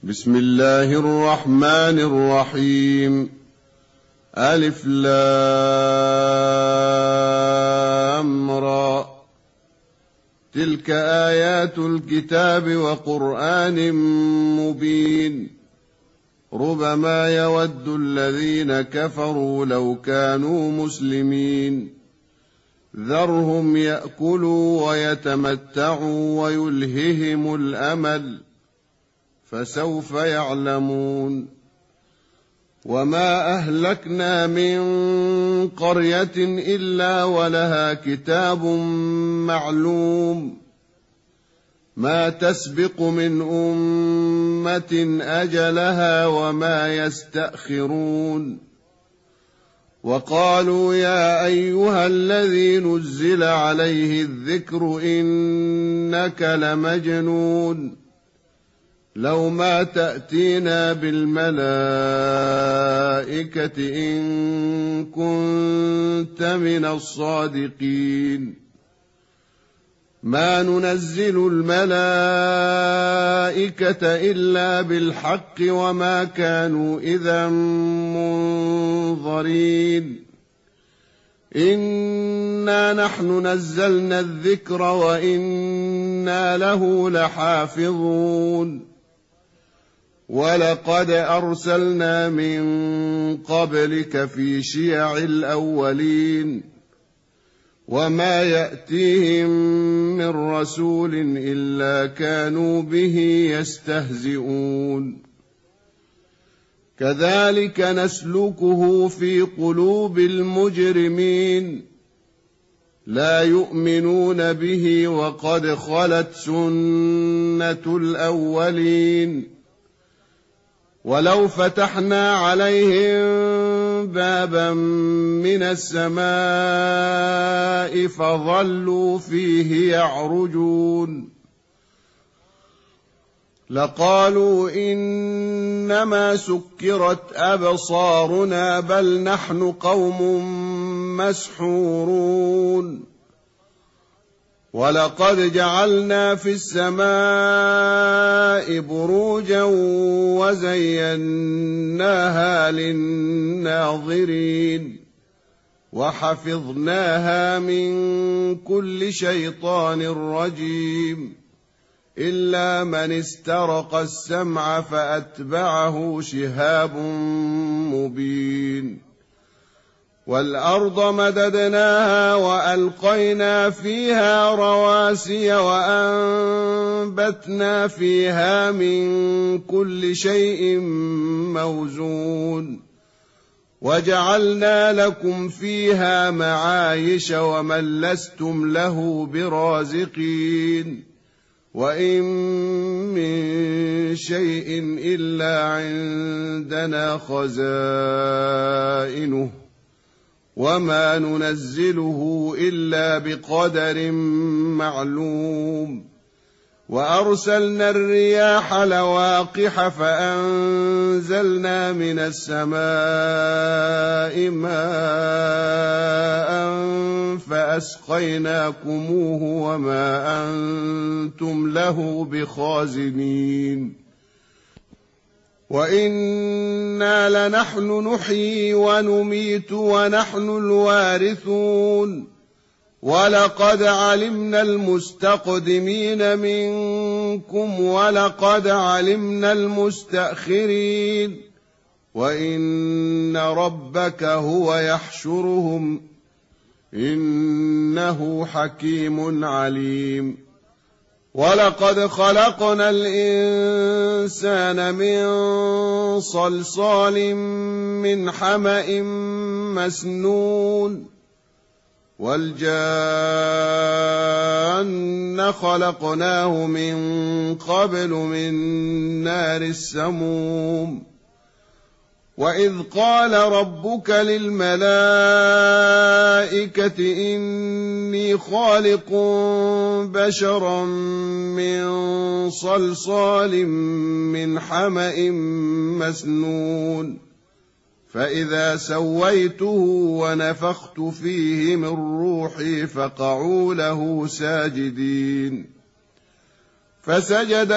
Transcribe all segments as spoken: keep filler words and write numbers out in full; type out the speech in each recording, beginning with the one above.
بسم الله الرحمن الرحيم. ألف لام را. تلك آيات الكتاب وقرآن مبين. ربما يود الذين كفروا لو كانوا مسلمين. ذرهم يأكلوا ويتمتعوا ويلههم الأمل فسوف يعلمون. وما أهلكنا من قرية إلا ولها كتاب معلوم ما تسبق من أمة أجلها وما يستأخرون. وقالوا يا أيها الذي نزل عليه الذكر إنك لمجنون لو ما تأتينا بالملائكة إن كنت من الصادقين. ما ننزل الملائكة إلا بالحق وما كانوا إذا منظرين. إنا نحن نزلنا الذكر وإنا له لحافظون. ولقد أرسلنا من قبلك في شيع الأولين وما يأتيهم من رسول إلا كانوا به يستهزئون. كذلك نسلكه في قلوب المجرمين لا يؤمنون به وقد خلت سنة الأولين. ولو فتحنا عليهم بابا من السماء فظلوا فيه يعرجون لقالوا إنما سكرت أبصارنا بل نحن قوم مسحورون. ولقد جعلنا في السماء بروجا وزيناها للناظرين وحفظناها من كل شيطان رجيم إلا من استرق السمع فأتبعه شهاب مبين. والأرض مددناها وألقينا فيها رواسي وأنبتنا فيها من كل شيء موزون وجعلنا لكم فيها معايش ومن لستم له برازقين. وإن من شيء إلا عندنا خزائنه وما ننزله إلا بقدر معلوم. وأرسلنا الرياح لواقح فأنزلنا من السماء ماء فأسقيناكموه وما أنتم له بخازنين. وإنا لنحن نحيي ونميت ونحن الوارثون. ولقد علمنا المستقدمين منكم ولقد علمنا المستأخرين. وإن ربك هو يحشرهم إنه حكيم عليم. ولقد خلقنا الإنسان من صلصال من حمأ مسنون والجان خلقناه من قبل من نار السموم. وإذ قال ربك للملائكة إني خالق بشرا من صلصال من حمأ مسنون فإذا سويته ونفخت فيه من روحي فقعوا له ساجدين. فسجد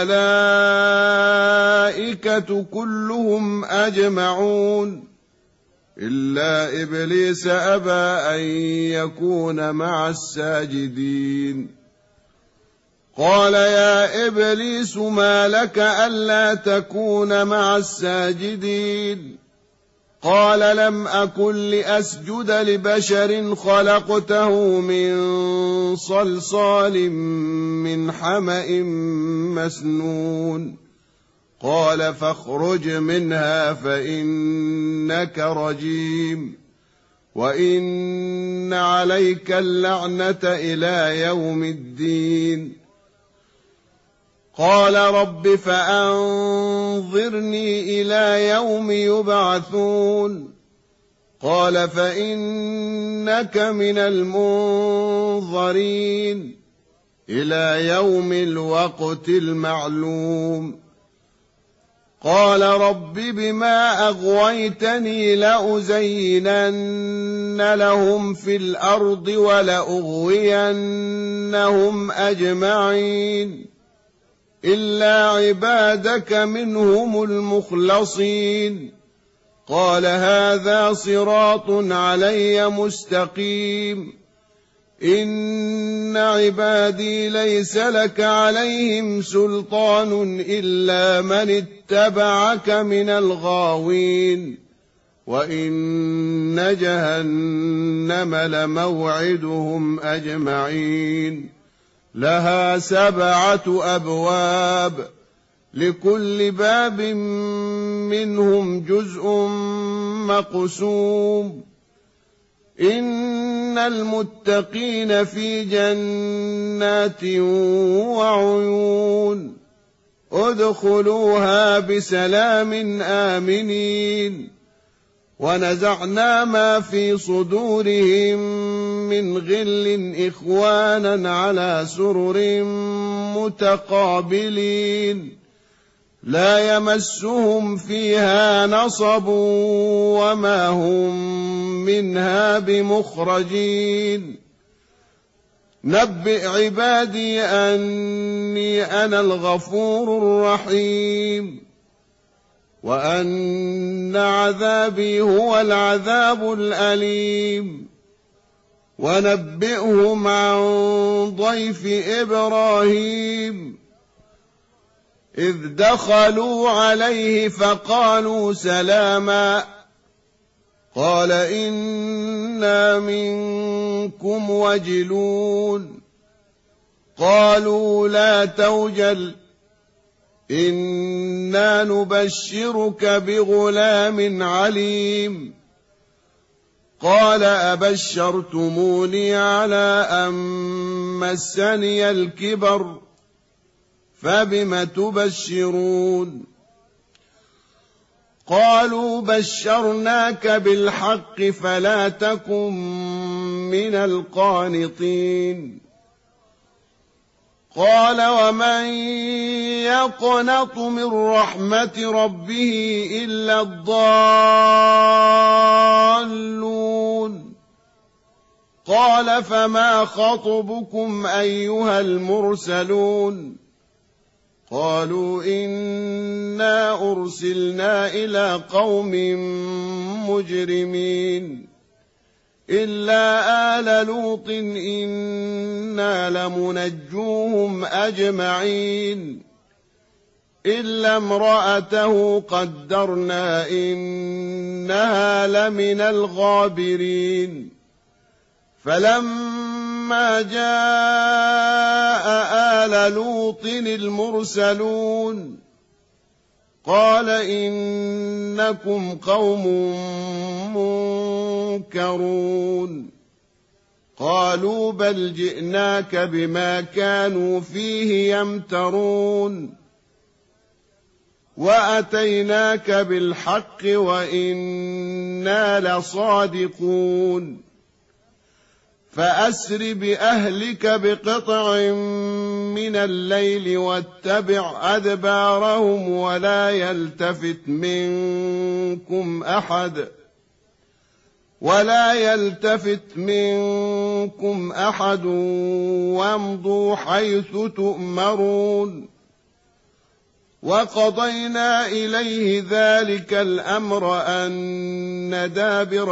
الملائكة كلهم أجمعون إلا إبليس أبى أن يكون مع الساجدين. قال يا إبليس ما لك ألا تكون مع الساجدين؟ قال لم أكن لأسجد لبشر خلقته من صلصال من حمأ مسنون. قال فاخرج منها فإنك رجيم وإن عليك اللعنة إلى يوم الدين. قال رب فأنظرني إلى يوم يبعثون. قال فإنك من المنظرين إلى يوم الوقت المعلوم. قال رب بما أغويتني لأزينن لهم في الأرض ولأغوينهم أجمعين إلا عبادك منهم المخلصين. قال هذا صراط علي مستقيم إن عبادي ليس لك عليهم سلطان إلا من اتبعك من الغاوين وإن جهنم لموعدهم أجمعين لها سبعة أبواب لكل باب منهم جزء مقسوم. إن المتقين في جنات وعيون ادخلوها بسلام آمنين. ونزعنا ما في صدورهم من غل إخوانا على سرر متقابلين لا يمسهم فيها نصب وما هم منها بمخرجين. نبئ عبادي أني أنا الغفور الرحيم وأن عذابي هو العذاب الأليم. ونبئهم عن ضيف إبراهيم إذ دخلوا عليه فقالوا سلاما قال إنا منكم وجلون. قالوا لا توجل إنا نبشرك بغلام عليم. قال أبشرتموني على أن مسني الكبر فبم تبشرون؟ قالوا بشرناك بالحق فلا تكن من القانطين. قال ومن يقنط من رحمة ربه إلا الضالون. قال فما خطبكم أيها المرسلون؟ قالوا إنا أرسلنا إلى قوم مجرمين إلا آل لوط إنا لمنجوهم أجمعين إلا امرأته قدرنا إنها لمن الغابرين. فلما جاء آل لوط المرسلون قال إنكم قوم منكرون. قالوا بل جئناك بما كانوا فيه يمترون وأتيناك بالحق وإنا لصادقون. فأسر بأهلك بقطع من الليل واتبع أدبارهم ولا يلتفت منكم أحد ولا يلتفت منكم منكم أحد وامضوا حيث تؤمرون وقضينا إليه ذلك الأمر أن دابر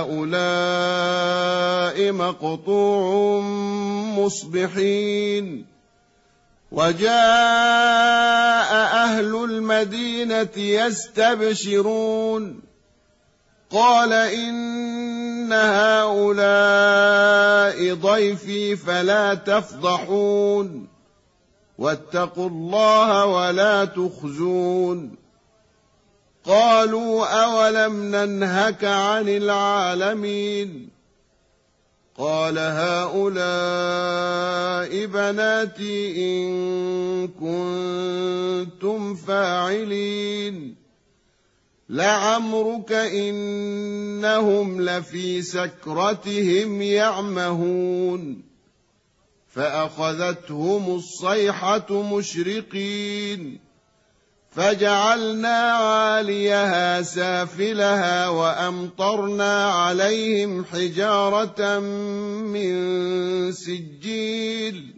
هؤلاء مقطوع مصبحين وجاء أهل المدينة يستبشرون قال إن هؤلاء ضيفي فلا تفضحون واتقوا الله ولا تخزون قالوا أولم ننهك عن العالمين قال هؤلاء بناتي إن كنتم فاعلين لعمرك إنهم لفي سكرتهم يعمهون فأخذتهم الصيحة مشرقين فجعلنا عاليها سافلها وأمطرنا عليهم حجارة من سجيل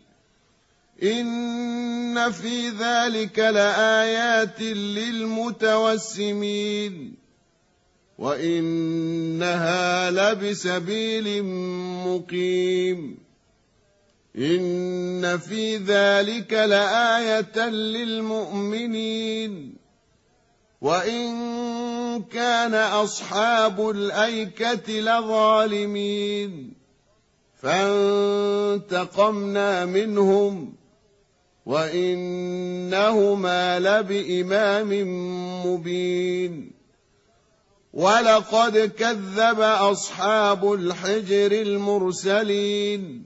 إن في ذلك لآيات للمتوسمين وإنها لبسبيل مقيم إن في ذلك لآية للمؤمنين وإن كان أصحاب الأيكة لظالمين فانتقمنا منهم وإنهما لبإمام مبين ولقد كذب أصحاب الحجر المرسلين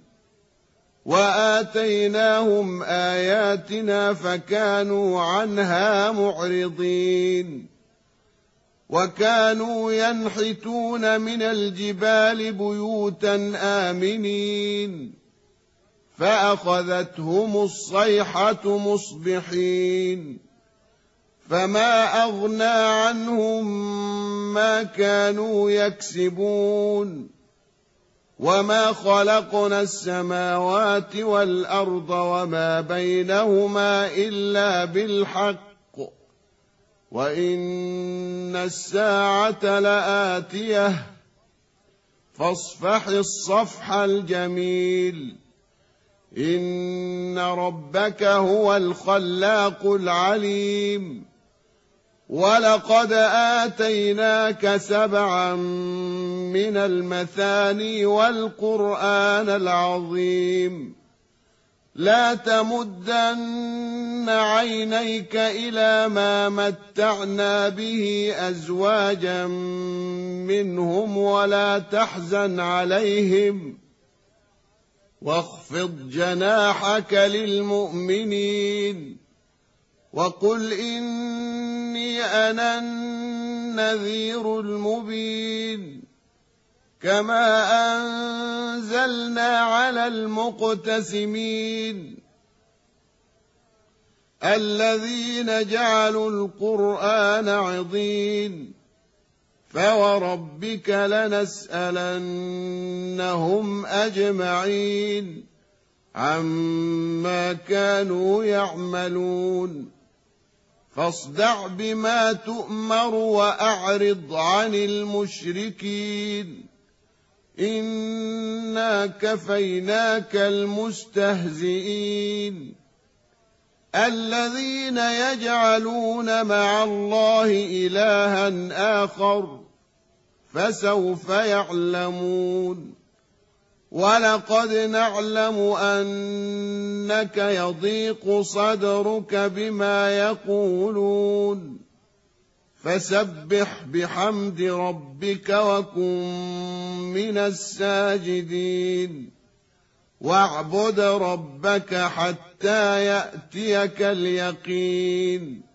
وآتيناهم آياتنا فكانوا عنها معرضين وكانوا ينحتون من الجبال بيوتا آمنين فأخذتهم الصيحة مصبحين فما أغنى عنهم ما كانوا يكسبون وما خلقنا السماوات والأرض وما بينهما إلا بالحق وإن الساعة لآتية فاصفح الصفح الجميل إن ربك هو الخلاق العليم ولقد آتيناك سبعا من المثاني والقرآن العظيم لا تمدن عينيك إلى ما متعنا به أزواجا منهم ولا تحزن عليهم واخفض جناحك للمؤمنين وقل إني أنا النذير المبين كما أنزلنا على المقتسمين الذين جعلوا القرآن عضين فوربك لنسألنهم أجمعين عما كانوا يعملون فاصدع بما تؤمر وأعرض عن المشركين إنا كفيناك المستهزئين الذين يجعلون مع الله إلها آخر فسوف يعلمون ولقد نعلم أنك يضيق صدرك بما يقولون فسبح بحمد ربك وكن من الساجدين واعبد ربك حتى يأتيك اليقين